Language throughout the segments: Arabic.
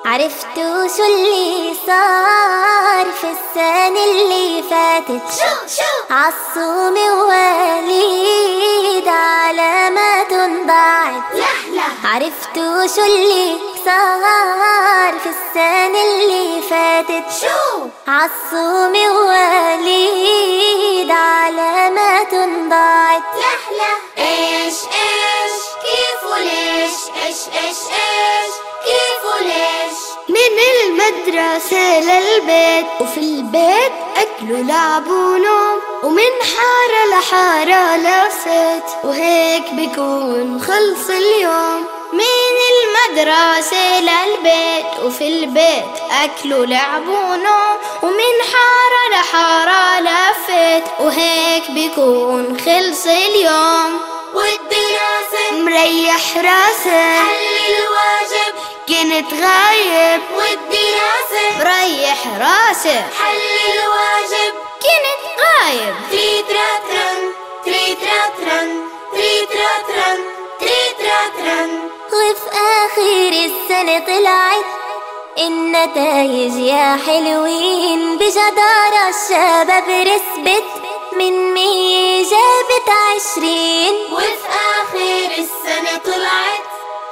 عرفتوا شو اللي صار في السنة اللي فاتت؟ شو عالصوم ووليد علامات ضاعت. عرفتوا شو اللي صار في السنة اللي فاتت؟ شو عالصوم ووليد علامات ضاعت. ايش كيف وليش ايش كيف وليش. من المدرسة للبيت وفي البيت أكل ولعب ونوم، ومن حارة لحارة لفت وهيك بيكون خلص اليوم. من المدرسة للبيت وفي البيت أكل ولعب ونوم، ومن حارة لحارة لفت وهيك بيكون خلص اليوم. والدراسة مريح راسي حل الواجب كنت غايب، والدراسة مريح راسي حل الواجب كنت غايب. تريتراترن تريتراترن تريتراترن تريتراترن. وفي آخر السنة طلعت النتايج يا حلوين، بجدارة الشباب رسبت من 100 جابت 20. وفي آخر السنة طلعت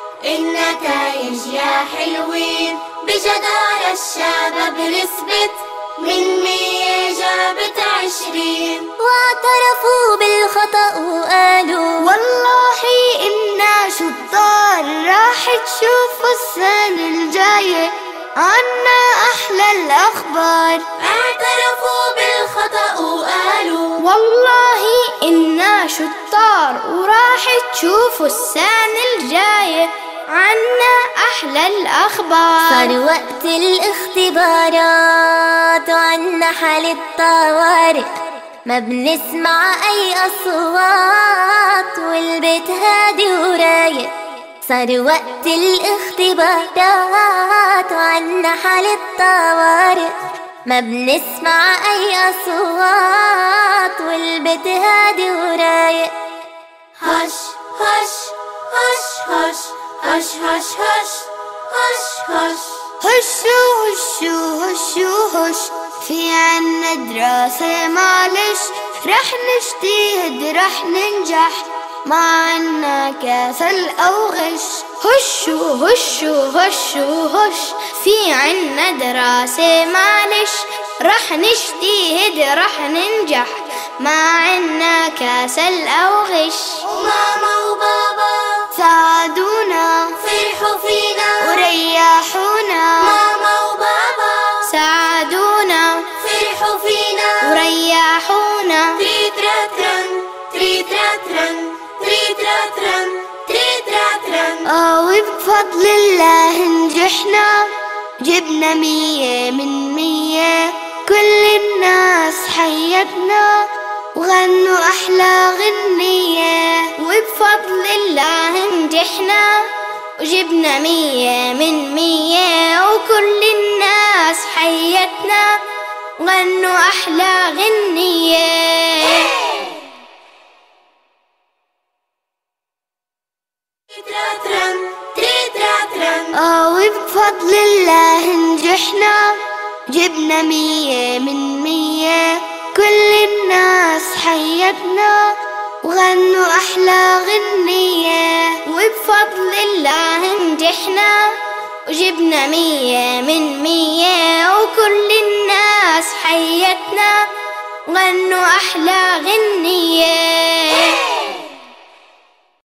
النتايج يا حلوين، بجدارة الشباب رسبت من 100 جابت 20. واعترفوا بالخطأ وقالوا والله إنا شطار، راح تشوفوا السنة الجاية عنا أحلى الأخبار. اعترفوا بالخطأ وقالوا والله إنا شطار، وراح تشوفوا السنة الجاية عنا أحلى الأخبار. صار وقت الاختبارات وعنا حالة طوارئ، ما بنسمع أي أصوات والبيت هادي ورايق. صار وقت الاختبارات وعنا حالة طوارئ، ما بنسمع أي أصوات والبيت هادي ورايق. هش هش هش هش هش هش هش هش هش هشو هشو هشو هش، في عنا دراسة معلش، رح نجتهد رح ننجح، ما عنا كسل أو غش. هشو هشو هشو هش، في عنا دراسة معلش، رح نجتهد رح ننجح، ما عنا كسل أو غش. وماما وبابا ساعدونا فرحوا فينا وريحونا، ماما وبابا ساعدونا فرحوا فينا وريحونا. تريتراترن تريتراترن تريتراترن تريتراترن. وبفضل الله نجحنا، جبنا 100 من 100، كل الناس حيتنا وغنوا أحلى غنية. وبفضل الله نجحنا وجبنا 100 من 100، وكل الناس حيتنا وغنوا أحلى غنية. تريتراترن تريتراترن. وبفضل الله نجحنا، جبنا 100 من 100، كل الناس حيتنا وغنوا أحلى غنية. وبفضل الله نجحنا وجبنا 100 من 100، وكل الناس حيتنا وغنوا أحلى غنية.